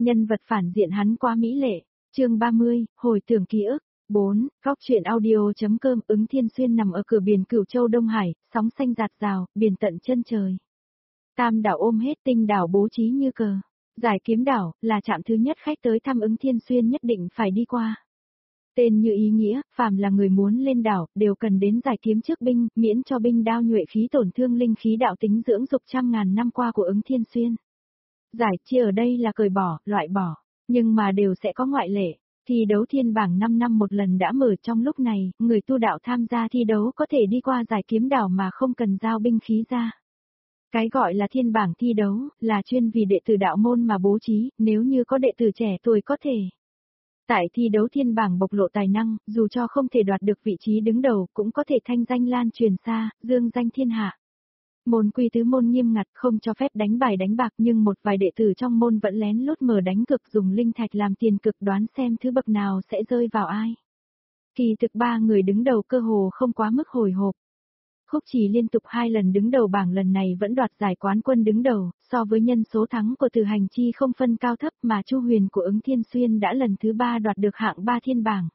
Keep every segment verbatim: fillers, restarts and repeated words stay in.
Nhân vật phản diện hắn quá mỹ lệ. Chương ba mươi, hồi tưởng ký ức. bốn. Góc truyện audio.com. Ứng Thiên Xuyên nằm ở cửa biển Cửu Châu Đông Hải, sóng xanh rạt rào, biển tận chân trời. Tam đảo ôm hết tinh đảo bố trí như cờ. Giải Kiếm đảo là trạm thứ nhất khách tới thăm Ứng Thiên Xuyên nhất định phải đi qua. Tên như ý nghĩa, phàm là người muốn lên đảo, đều cần đến giải kiếm trước binh, miễn cho binh đao nhuệ khí tổn thương linh khí đạo tính dưỡng dục trăm ngàn năm qua của Ứng Thiên Xuyên. Giải chia ở đây là cởi bỏ, loại bỏ, nhưng mà đều sẽ có ngoại lệ. Thi đấu thiên bảng năm năm một lần đã mở, trong lúc này, người tu đạo tham gia thi đấu có thể đi qua giải kiếm đảo mà không cần giao binh khí ra. Cái gọi là thiên bảng thi đấu, là chuyên vì đệ tử đạo môn mà bố trí, nếu như có đệ tử trẻ tuổi có thể. Tại thi đấu thiên bảng bộc lộ tài năng, dù cho không thể đoạt được vị trí đứng đầu, cũng có thể thanh danh lan truyền xa, dương danh thiên hạ. Môn quy tứ môn nghiêm ngặt, không cho phép đánh bài đánh bạc, nhưng một vài đệ tử trong môn vẫn lén lút mở đánh cược, dùng linh thạch làm tiền cực, đoán xem thứ bậc nào sẽ rơi vào ai. Kỳ thực ba người đứng đầu cơ hồ không quá mức hồi hộp. Khúc Trì liên tục hai lần đứng đầu bảng, lần này vẫn đoạt giải quán quân đứng đầu, so với nhân số thắng của Từ Hành Chi không phân cao thấp, mà Chu Huyền của Ứng Thiên Xuyên đã lần thứ ba đoạt được hạng ba thiên bảng.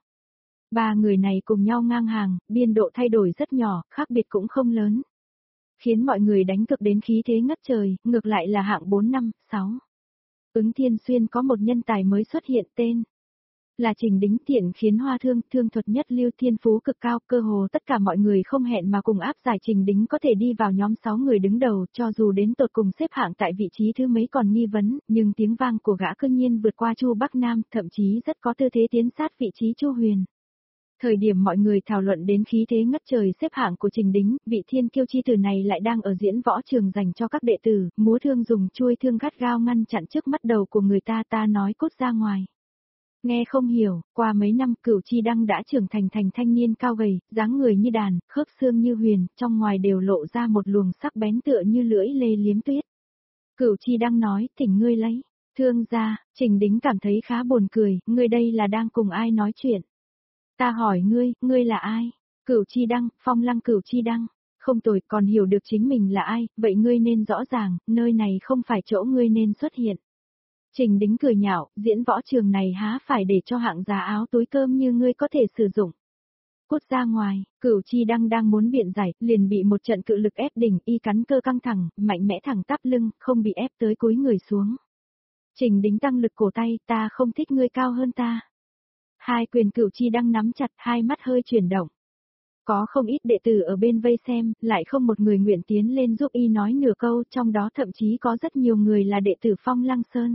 Ba người này cùng nhau ngang hàng, biên độ thay đổi rất nhỏ, khác biệt cũng không lớn. Khiến mọi người đánh cực đến khí thế ngất trời, ngược lại là hạng bốn năm, sáu. Ứng Thiên Xuyên có một nhân tài mới xuất hiện, tên là Trình Đính, tiện khiến hoa thương, thương thuật nhất lưu, thiên phú cực cao, cơ hồ tất cả mọi người không hẹn mà cùng áp giải Trình Đính có thể đi vào nhóm sáu người đứng đầu, cho dù đến tột cùng xếp hạng tại vị trí thứ mấy còn nghi vấn, nhưng tiếng vang của gã cư nhiên vượt qua Chu Bắc Nam, thậm chí rất có tư thế tiến sát vị trí Chu Huyền. Thời điểm mọi người thảo luận đến khí thế ngất trời xếp hạng của Trình Đính, vị thiên kiêu chi tử này lại đang ở diễn võ trường dành cho các đệ tử, múa thương dùng chuôi thương gắt gao ngăn chặn trước mắt đầu của người ta, ta nói cút ra ngoài. Nghe không hiểu, qua mấy năm Cửu Chi Đăng đã trưởng thành thành thanh niên cao gầy, dáng người như đàn, khớp xương như huyền, trong ngoài đều lộ ra một luồng sắc bén tựa như lưỡi lê liếm tuyết. Cửu Chi Đăng nói, thỉnh ngươi lấy thương ra. Trình Đính cảm thấy khá buồn cười, ngươi đây là đang cùng ai nói chuyện? Ta hỏi ngươi, ngươi là ai? Cửu Chi Đăng, Phong Lăng Cửu Chi Đăng. Không tồi, còn hiểu được chính mình là ai, vậy ngươi nên rõ ràng, nơi này không phải chỗ ngươi nên xuất hiện. Trình Đính cười nhạo, diễn võ trường này há phải để cho hạng giá áo túi cơm như ngươi có thể sử dụng. Cút ra ngoài. Cửu Chi Đăng đang muốn biện giải, liền bị một trận cự lực ép đỉnh, y cắn cơ căng thẳng, mạnh mẽ thẳng tắp lưng, không bị ép tới cúi người xuống. Trình Đính tăng lực cổ tay, ta không thích ngươi cao hơn ta. Hai quyền Cửu Chi Đăng nắm chặt, hai mắt hơi chuyển động. Có không ít đệ tử ở bên vây xem, lại không một người nguyện tiến lên giúp y nói nửa câu, trong đó thậm chí có rất nhiều người là đệ tử Phong Lăng Sơn.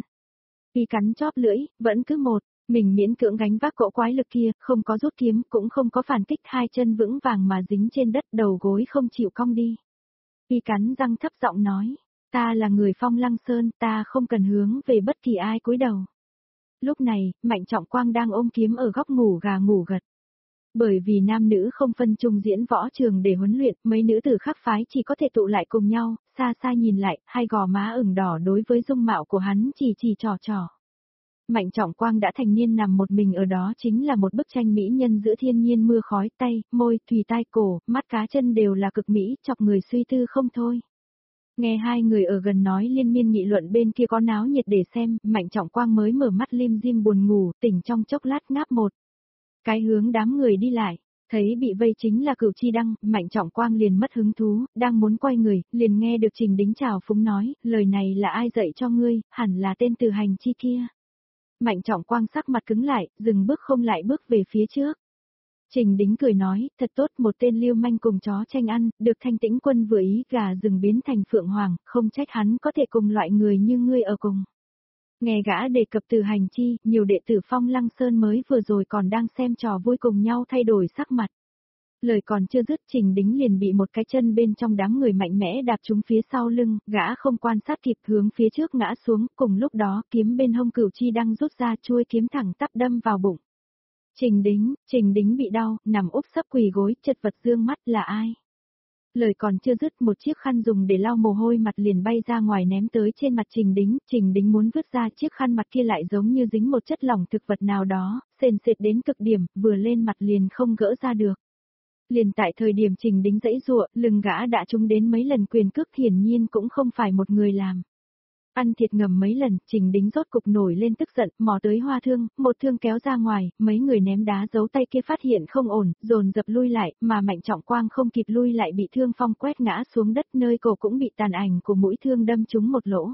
Y cắn chóp lưỡi, vẫn cứ một, mình miễn cưỡng gánh vác cỗ quái lực kia, không có rút kiếm, cũng không có phản kích, hai chân vững vàng mà dính trên đất, đầu gối không chịu cong đi. Y cắn răng thấp giọng nói, ta là người Phong Lăng Sơn, ta không cần hướng về bất kỳ ai cúi đầu. Lúc này, Mạnh Trọng Quang đang ôm kiếm ở góc ngủ gà ngủ gật. Bởi vì nam nữ không phân chung diễn võ trường để huấn luyện, mấy nữ tử khác phái chỉ có thể tụ lại cùng nhau, xa xa nhìn lại, hai gò má ửng đỏ đối với dung mạo của hắn chỉ chỉ trò trò. Mạnh Trọng Quang đã thành niên nằm một mình ở đó, chính là một bức tranh mỹ nhân giữa thiên nhiên mưa khói, tay, môi, thùy tai cổ, mắt cá chân đều là cực mỹ, chọc người suy tư không thôi. Nghe hai người ở gần nói liên miên nghị luận, bên kia có náo nhiệt để xem, Mạnh Trọng Quang mới mở mắt lim dim buồn ngủ, tỉnh trong chốc lát ngáp một cái hướng đám người đi lại, thấy bị vây chính là Cửu Chi Đăng, Mạnh Trọng Quang liền mất hứng thú, đang muốn quay người, liền nghe được Trình Đính chào phúng nói, lời này là ai dạy cho ngươi, hẳn là tên Từ Hành Chi kia. Mạnh Trọng Quang sắc mặt cứng lại, dừng bước không lại bước về phía trước. Trình Đính cười nói, thật tốt, một tên lưu manh cùng chó tranh ăn, được Thanh Tĩnh Quân vừa ý, gà rừng biến thành phượng hoàng, không trách hắn có thể cùng loại người như ngươi ở cùng. Nghe gã đề cập Từ Hành Chi, nhiều đệ tử Phong Lăng Sơn mới vừa rồi còn đang xem trò vui cùng nhau thay đổi sắc mặt. Lời còn chưa dứt, Trình Đính liền bị một cái chân bên trong đám người mạnh mẽ đạp trúng phía sau lưng, gã không quan sát kịp hướng phía trước ngã xuống, cùng lúc đó kiếm bên hông Cửu Chi Đăng rút ra, chuôi kiếm thẳng tắp đâm vào bụng. Trình Đính, Trình Đính bị đau, nằm úp sấp quỳ gối, chật vật dương mắt, là ai? Lời còn chưa dứt, một chiếc khăn dùng để lau mồ hôi mặt liền bay ra ngoài ném tới trên mặt Trình Đính, Trình Đính muốn vứt ra, chiếc khăn mặt kia lại giống như dính một chất lỏng thực vật nào đó, sền sệt đến cực điểm, vừa lên mặt liền không gỡ ra được. Liền tại thời điểm Trình Đính giãy giụa, lưng gã đã trúng đến mấy lần quyền cước, hiển nhiên cũng không phải một người làm. Ăn thiệt ngầm mấy lần, Trình Đính rốt cục nổi lên tức giận, mò tới hoa thương, một thương kéo ra ngoài, mấy người ném đá giấu tay kia phát hiện không ổn, dồn dập lui lại, mà Mạnh Trọng Quang không kịp lui lại bị thương phong quét ngã xuống đất, nơi cổ cũng bị tàn ảnh của mũi thương đâm trúng một lỗ.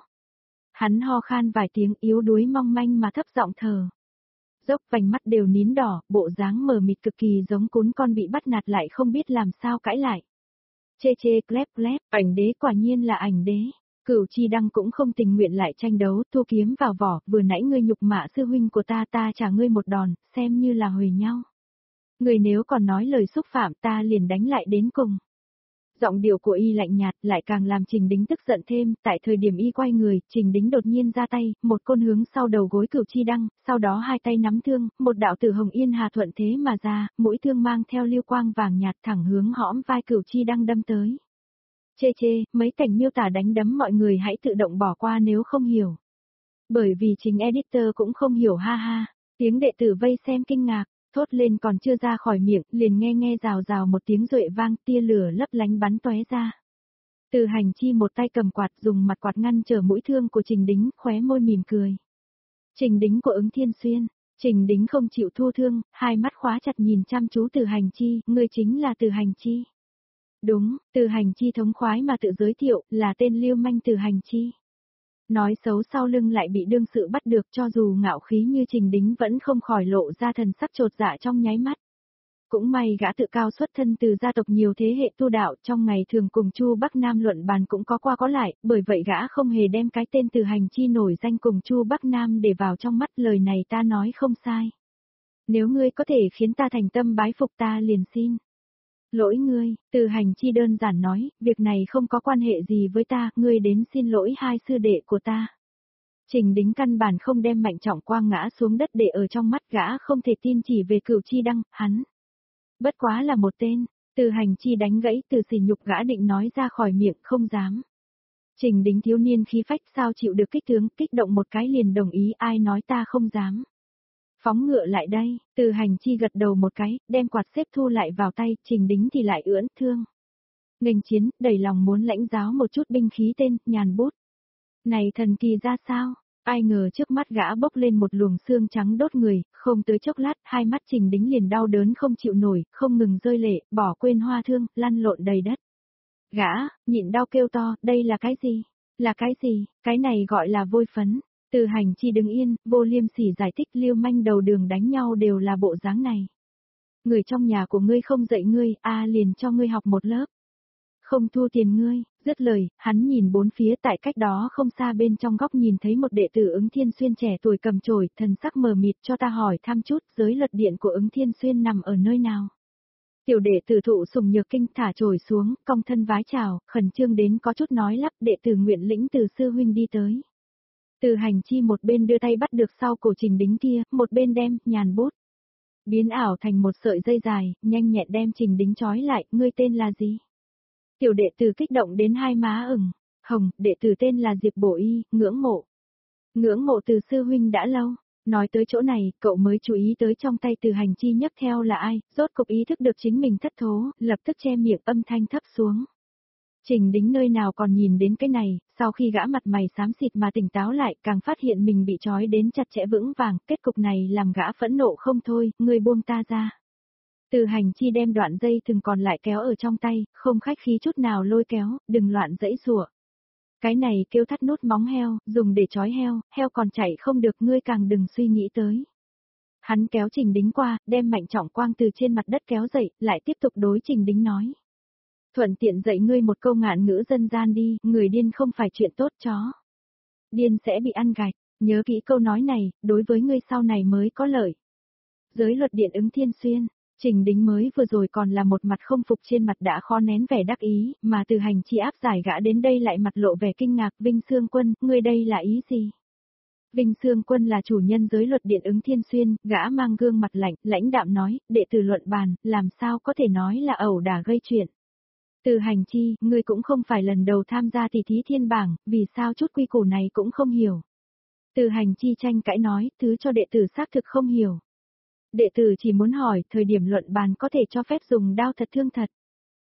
Hắn ho khan vài tiếng, yếu đuối mong manh mà thấp giọng thở dốc, vành mắt đều nín đỏ, bộ dáng mờ mịt cực kỳ giống cún con bị bắt nạt lại không biết làm sao cãi lại. Chê chê klép klép, ảnh đế quả nhiên là ảnh đế. Cửu Chi Đăng cũng không tình nguyện lại tranh đấu, thu kiếm vào vỏ, vừa nãy ngươi nhục mạ sư huynh của ta, ta trả ngươi một đòn, xem như là huề nhau. Ngươi nếu còn nói lời xúc phạm, ta liền đánh lại đến cùng. Giọng điệu của y lạnh nhạt lại càng làm Trình Đính tức giận thêm, tại thời điểm y quay người, Trình Đính đột nhiên ra tay, một côn hướng sau đầu gối Cửu Chi Đăng, sau đó hai tay nắm thương, một đạo tử hồng yên hà thuận thế mà ra, mũi thương mang theo lưu quang vàng nhạt thẳng hướng hõm vai Cửu Chi Đăng đâm tới. Chê chê, mấy cảnh miêu tả đánh đấm mọi người hãy tự động bỏ qua nếu không hiểu. Bởi vì chính editor cũng không hiểu ha ha, tiếng đệ tử vây xem kinh ngạc, thốt lên còn chưa ra khỏi miệng, liền nghe nghe rào rào một tiếng duệ vang, tia lửa lấp lánh bắn tóe ra. Từ Hành Chi một tay cầm quạt dùng mặt quạt ngăn trở mũi thương của Trình Đính, khóe môi mỉm cười. Trình Đính của Ứng Thiên Xuyên, Trình Đính không chịu thu thương, hai mắt khóa chặt nhìn chăm chú Từ Hành Chi, người chính là Từ Hành Chi. Đúng, Từ Hành Chi thống khoái mà tự giới thiệu, là tên lưu manh Từ Hành Chi. Nói xấu sau lưng lại bị đương sự bắt được, cho dù ngạo khí như Trình Đính vẫn không khỏi lộ ra thần sắc chột dạ trong nháy mắt. Cũng may gã tự cao xuất thân từ gia tộc nhiều thế hệ tu đạo, trong ngày thường cùng Chu Bắc Nam luận bàn cũng có qua có lại, bởi vậy gã không hề đem cái tên Từ Hành Chi nổi danh cùng Chu Bắc Nam để vào trong mắt, lời này ta nói không sai. Nếu ngươi có thể khiến ta thành tâm bái phục ta liền xin. Lỗi ngươi, Từ Hành Chi đơn giản nói, việc này không có quan hệ gì với ta, ngươi đến xin lỗi hai sư đệ của ta. Trình Đính căn bản không đem Mạnh Trọng Quang ngã xuống đất để ở trong mắt, gã không thể tin chỉ về Cửu Chi Đăng, hắn. Bất quá là một tên, Từ Hành Chi đánh gãy từ sỉ nhục gã định nói ra khỏi miệng, không dám. Trình Đính thiếu niên khí phách sao chịu được kích tướng, kích động một cái liền đồng ý, ai nói ta không dám. Phóng ngựa lại đây, Từ Hành Chi gật đầu một cái, đem quạt xếp thu lại vào tay, Trình Đính thì lại ưỡn thương. Nghênh chiến, đầy lòng muốn lãnh giáo một chút binh khí tên, nhàn bút. Này thần kỳ ra sao? Ai ngờ trước mắt gã bốc lên một luồng xương trắng đốt người, không tới chốc lát, hai mắt Trình Đính liền đau đớn không chịu nổi, không ngừng rơi lệ, bỏ quên hoa thương, lăn lộn đầy đất. Gã, nhịn đau kêu to, đây là cái gì? Là cái gì? Cái này gọi là vôi phấn. Từ Hành Chi đứng yên, vô liêm sỉ giải thích, lưu manh đầu đường đánh nhau đều là bộ dáng này. Người trong nhà của ngươi không dạy ngươi, a liền cho ngươi học một lớp. Không thu tiền ngươi, dứt lời, hắn nhìn bốn phía, tại cách đó không xa bên trong góc nhìn thấy một đệ tử Ứng Thiên Xuyên trẻ tuổi cầm chổi, thần sắc mờ mịt, cho ta hỏi thăm chút, giới luật điện của Ứng Thiên Xuyên nằm ở nơi nào. Tiểu đệ tử thụ sùng nhược kinh thả chổi xuống, cong thân vái chào, khẩn trương đến có chút nói lắp, đệ tử nguyện lĩnh từ sư huynh đi tới. Từ Hành Chi một bên đưa tay bắt được sau cổ Trình Đính kia, một bên đem, nhàn bút. Biến ảo thành một sợi dây dài, nhanh nhẹn đem Trình Đính trói lại, ngươi tên là gì? Tiểu đệ tử kích động đến hai má ửng, hồng, đệ tử tên là Diệp Bổ Y, ngưỡng mộ. Ngưỡng mộ từ sư huynh đã lâu, nói tới chỗ này, cậu mới chú ý tới trong tay Từ Hành Chi nhấc theo là ai, rốt cục ý thức được chính mình thất thố, lập tức che miệng âm thanh thấp xuống. Trình Đính nơi nào còn nhìn đến cái này, sau khi gã mặt mày xám xịt mà tỉnh táo lại, càng phát hiện mình bị trói đến chặt chẽ vững vàng, kết cục này làm gã phẫn nộ không thôi, ngươi buông ta ra. Từ Hành Chi đem đoạn dây thừng còn lại kéo ở trong tay, không khách khí chút nào lôi kéo, đừng loạn dãy rủa. Cái này kêu thắt nút móng heo, dùng để trói heo, heo còn chạy không được, ngươi càng đừng suy nghĩ tới. Hắn kéo Trình Đính qua, đem Mạnh Trọng Quang từ trên mặt đất kéo dậy, lại tiếp tục đối Trình Đính nói. Thuận tiện dạy ngươi một câu ngạn ngữ dân gian đi, người điên không phải chuyện tốt chó. Điên sẽ bị ăn gạch, nhớ kỹ câu nói này, đối với ngươi sau này mới có lợi. Giới luật điện Ứng Thiên Xuyên, Trình Đính mới vừa rồi còn là một mặt không phục, trên mặt đã khó nén vẻ đắc ý, mà Từ Hành Chi áp giải gã đến đây lại mặt lộ vẻ kinh ngạc. Vinh Xương Quân, ngươi đây là ý gì? Vinh Xương Quân là chủ nhân giới luật điện Ứng Thiên Xuyên, gã mang gương mặt lạnh, lãnh đạm nói, đệ tử luận bàn, làm sao có thể nói là ẩu đả gây chuyện. Từ Hành Chi, ngươi cũng không phải lần đầu tham gia tỷ thí thiên bảng, vì sao chút quy củ này cũng không hiểu. Từ Hành Chi tranh cãi nói, thứ cho đệ tử xác thực không hiểu. Đệ tử chỉ muốn hỏi, thời điểm luận bàn có thể cho phép dùng đao thật thương thật.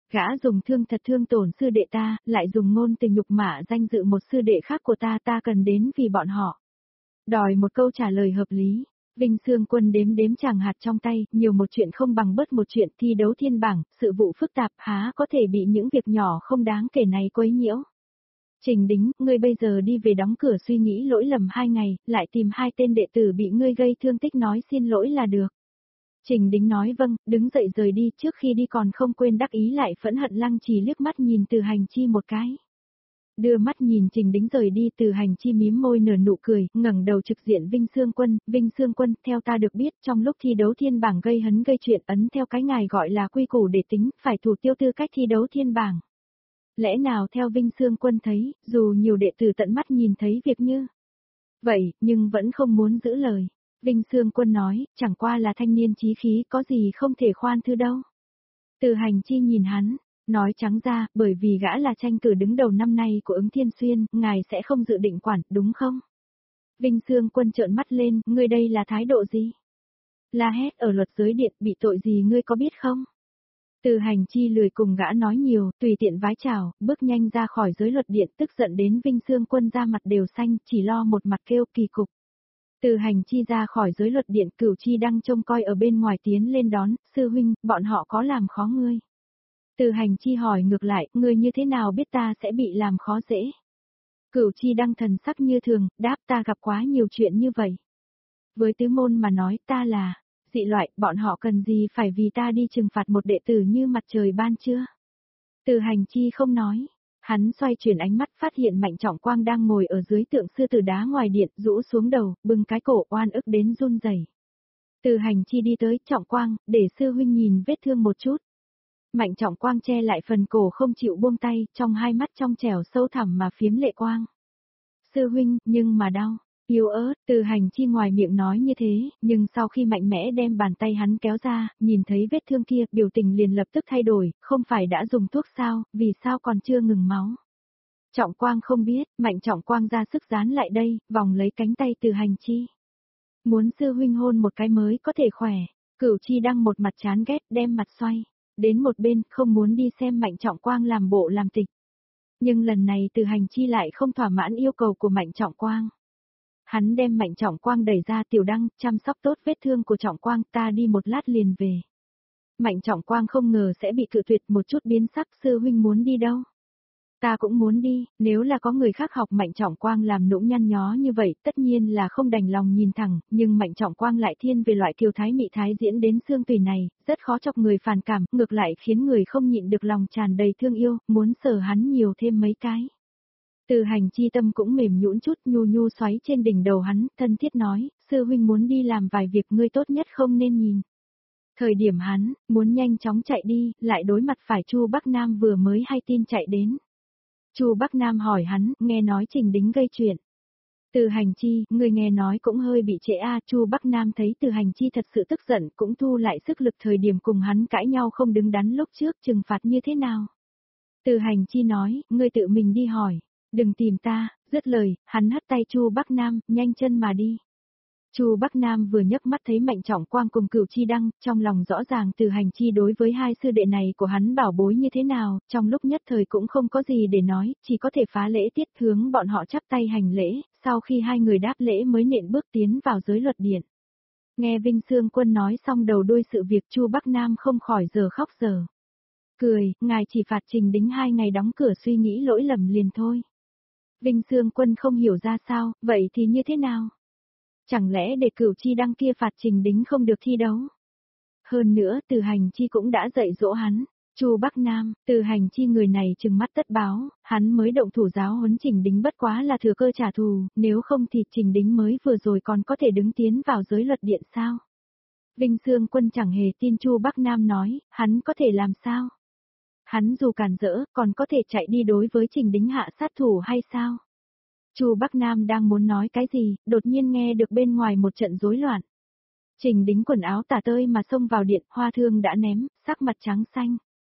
Gã dùng thương thật thương tổn sư đệ ta, lại dùng ngôn từ nhục mạ danh dự một sư đệ khác của ta, ta cần đến vì bọn họ. Đòi một câu trả lời hợp lý. Vinh Sương Quân đếm đếm chàng hạt trong tay, nhiều một chuyện không bằng bớt một chuyện, thi đấu thiên bảng, sự vụ phức tạp há có thể bị những việc nhỏ không đáng kể này quấy nhiễu. Trình Đính, ngươi bây giờ đi về đóng cửa suy nghĩ lỗi lầm hai ngày, lại tìm hai tên đệ tử bị ngươi gây thương tích nói xin lỗi là được. Trình Đính nói vâng, đứng dậy rời đi, trước khi đi còn không quên đắc ý lại phẫn hận Lăng Trì liếc mắt nhìn Từ Hành Chi một cái. Đưa mắt nhìn Trình Đính rời đi, Từ Hành Chi mím môi nở nụ cười, ngẩng đầu trực diện Vinh Sương Quân, Vinh Sương Quân, theo ta được biết, trong lúc thi đấu thiên bảng gây hấn gây chuyện ấn theo cái ngài gọi là quy củ để tính, phải thủ tiêu tư cách thi đấu thiên bảng. Lẽ nào theo Vinh Sương Quân thấy, dù nhiều đệ tử tận mắt nhìn thấy việc như vậy, nhưng vẫn không muốn giữ lời. Vinh Sương Quân nói, chẳng qua là thanh niên chí khí, có gì không thể khoan thư đâu. Từ Hành Chi nhìn hắn, nói trắng ra, bởi vì gã là tranh cử đứng đầu năm nay của Ứng Thiên Xuyên, ngài sẽ không dự định quản, đúng không? Vinh Sương Quân trợn mắt lên, ngươi đây là thái độ gì? La hét ở luật giới điện, bị tội gì ngươi có biết không? Từ Hành Chi lười cùng gã nói nhiều, tùy tiện vái chào, bước nhanh ra khỏi giới luật điện, tức giận đến Vinh Sương Quân ra mặt đều xanh, chỉ lo một mặt kêu kỳ cục. Từ Hành Chi ra khỏi giới luật điện, Cửu Chi đang trông coi ở bên ngoài tiến lên đón, sư huynh, bọn họ có làm khó ngươi. Từ Hành Chi hỏi ngược lại, ngươi như thế nào biết ta sẽ bị làm khó dễ? Cửu Chi đang thần sắc như thường, đáp ta gặp quá nhiều chuyện như vậy. Với tứ môn mà nói ta là dị loại, bọn họ cần gì phải vì ta đi trừng phạt một đệ tử như mặt trời ban trưa? Từ Hành Chi không nói. Hắn xoay chuyển ánh mắt phát hiện Mạnh Trọng Quang đang ngồi ở dưới tượng sư tử đá ngoài điện, rũ xuống đầu, bưng cái cổ oan ức đến run rẩy. Từ Hành Chi đi tới, Trọng Quang, để sư huynh nhìn vết thương một chút. Mạnh Trọng Quang che lại phần cổ không chịu buông tay, trong hai mắt trong trẻo sâu thẳm mà phiếm lệ quang. Sư huynh, nhưng mà đau. Yếu ớt, Từ Hành Chi ngoài miệng nói như thế, nhưng sau khi mạnh mẽ đem bàn tay hắn kéo ra, nhìn thấy vết thương kia, biểu tình liền lập tức thay đổi, không phải đã dùng thuốc sao, vì sao còn chưa ngừng máu. Trọng Quang không biết, Mạnh Trọng Quang ra sức dán lại đây, vòng lấy cánh tay Từ Hành Chi. Muốn sư huynh hôn một cái mới có thể khỏe, Cửu Chi đang một mặt chán ghét, đem mặt xoay đến một bên, không muốn đi xem Mạnh Trọng Quang làm bộ làm tịch. Nhưng lần này Từ Hành Chi lại không thỏa mãn yêu cầu của Mạnh Trọng Quang. Hắn đem Mạnh Trọng Quang đẩy ra, Tiểu Đăng, chăm sóc tốt vết thương của Trọng Quang, ta đi một lát liền về. Mạnh Trọng Quang không ngờ sẽ bị cự tuyệt, một chút biến sắc, sư huynh muốn đi đâu? Ta cũng muốn đi, nếu là có người khác học Mạnh Trọng Quang làm nũng nhăn nhó như vậy, tất nhiên là không đành lòng nhìn thẳng, nhưng Mạnh Trọng Quang lại thiên về loại kiều thái mị thái diễn đến xương tùy này, rất khó chọc người phản cảm, ngược lại khiến người không nhịn được lòng tràn đầy thương yêu, muốn sờ hắn nhiều thêm mấy cái. Từ Hành Chi tâm cũng mềm nhũn chút, nhu nhu xoáy trên đỉnh đầu hắn, thân thiết nói, sư huynh muốn đi làm vài việc ngươi tốt nhất không nên nhìn. Thời điểm hắn, muốn nhanh chóng chạy đi, lại đối mặt phải Chu Bắc Nam vừa mới hay tin chạy đến. Chu Bắc Nam hỏi hắn, nghe nói Trình Đính gây chuyện. Từ Hành Chi, người nghe nói cũng hơi bị trễ a. Chu Bắc Nam thấy Từ Hành Chi thật sự tức giận, cũng thu lại sức lực thời điểm cùng hắn cãi nhau không đứng đắn lúc trước, trừng phạt như thế nào. Từ Hành Chi nói, ngươi tự mình đi hỏi, đừng tìm ta, dứt lời, hắn hất tay Chu Bắc Nam, nhanh chân mà đi. Chu Bắc Nam vừa nhấc mắt thấy Mạnh Trọng Quang cùng Cửu Chi Đăng, trong lòng rõ ràng Từ Hành Chi đối với hai sư đệ này của hắn bảo bối như thế nào, trong lúc nhất thời cũng không có gì để nói, chỉ có thể phá lễ tiết hướng bọn họ chắp tay hành lễ, sau khi hai người đáp lễ mới nện bước tiến vào giới luật điện. Nghe Vinh Sương Quân nói xong đầu đuôi sự việc, Chu Bắc Nam không khỏi giờ khóc giờ cười, ngài chỉ phạt Trình Đính hai ngày đóng cửa suy nghĩ lỗi lầm liền thôi. Vinh Sương Quân không hiểu ra sao, vậy thì như thế nào? Chẳng lẽ để Cửu Chi Đăng kia phạt Trình Đính không được thi đấu? Hơn nữa, Từ Hành Chi cũng đã dạy dỗ hắn. Chu Bắc Nam, Từ Hành Chi người này trừng mắt tất báo, hắn mới động thủ giáo huấn Trình Đính bất quá là thừa cơ trả thù, nếu không thì Trình Đính mới vừa rồi còn có thể đứng tiến vào giới luật điện sao? Vinh Sương Quân chẳng hề tin Chu Bắc Nam nói, hắn có thể làm sao? Hắn dù cản rỡ, còn có thể chạy đi đối với Trình Đính hạ sát thủ hay sao? Chu Bắc Nam đang muốn nói cái gì, đột nhiên nghe được bên ngoài một trận rối loạn. Trình Đính quần áo tả tơi mà xông vào điện, hoa thương đã ném, sắc mặt trắng xanh.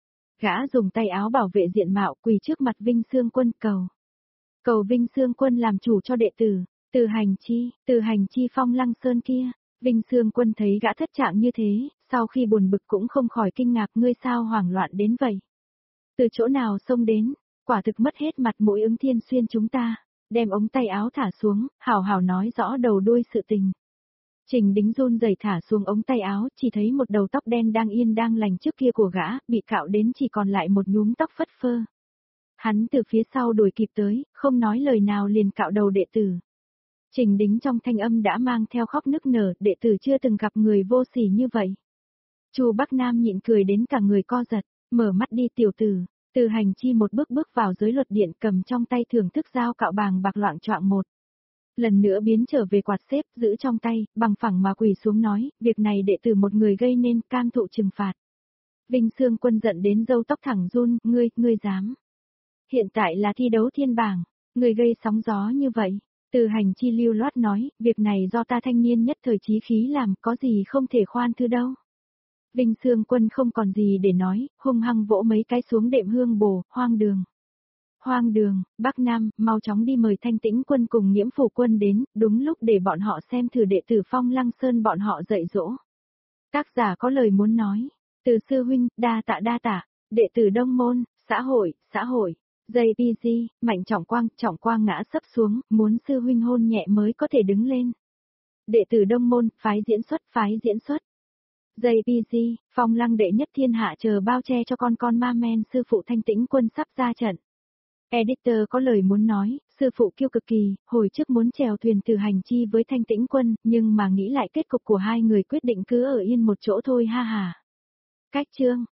Gã dùng tay áo bảo vệ diện mạo, quỳ trước mặt Vinh Sương Quân cầu. Cầu Vinh Sương Quân làm chủ cho đệ tử, Từ Hành Chi, Từ Hành Chi phong Lăng Sơn kia. Vinh Sương Quân thấy gã thất trạng như thế, sau khi buồn bực cũng không khỏi kinh ngạc, ngươi sao hoảng loạn đến vậy. Từ chỗ nào xông đến, quả thực mất hết mặt mũi Ứng Thiên Xuyên chúng ta, đem ống tay áo thả xuống, hảo hảo nói rõ đầu đuôi sự tình. Trình Đính run rẩy thả xuống ống tay áo, chỉ thấy một đầu tóc đen đang yên đang lành trước kia của gã, bị cạo đến chỉ còn lại một nhúm tóc phất phơ. Hắn từ phía sau đuổi kịp tới, không nói lời nào liền cạo đầu đệ tử. Trình Đính trong thanh âm đã mang theo khóc nức nở, đệ tử chưa từng gặp người vô sỉ như vậy. Chu Bắc Nam nhịn cười đến cả người co giật, mở mắt đi tiểu tử. Từ Hành Chi một bước bước vào giới luật điện, cầm trong tay thưởng thức dao cạo bàng bạc loạng choạng một. Lần nữa biến trở về quạt xếp, giữ trong tay, bằng phẳng mà quỳ xuống nói, việc này đệ tử một người gây nên, cam thụ trừng phạt. Vinh Xương Quân giận đến râu tóc thẳng run, ngươi, ngươi dám. Hiện tại là thi đấu thiên bảng, ngươi gây sóng gió như vậy. Từ Hành Chi lưu loát nói, việc này do ta thanh niên nhất thời chí khí làm, có gì không thể khoan thư đâu. Vinh Xương Quân không còn gì để nói, hung hăng vỗ mấy cái xuống đệm hương bồ, hoang đường. Hoang đường, Bắc Nam, mau chóng đi mời Thanh Tĩnh Quân cùng Nhiễm Phủ Quân đến, đúng lúc để bọn họ xem thử đệ tử Phong Lăng Sơn bọn họ dạy dỗ. Tác giả có lời muốn nói, từ sư huynh, đa tạ đa tạ, đệ tử Đông Môn, xã hội, xã hội, dây pê giê, Mạnh Trọng Quang, Trọng Quang ngã sấp xuống, muốn sư huynh hôn nhẹ mới có thể đứng lên. Đệ tử Đông Môn, phái diễn xuất, phái diễn xuất. Dây pê giê, Phong Lăng đệ nhất thiên hạ chờ bao che cho con con ma men sư phụ Thanh Tĩnh Quân sắp ra trận. Editor có lời muốn nói, sư phụ kiêu cực kỳ, hồi trước muốn chèo thuyền từ Hành Chi với Thanh Tĩnh Quân, nhưng mà nghĩ lại kết cục của hai người quyết định cứ ở yên một chỗ thôi ha hà. Cách chương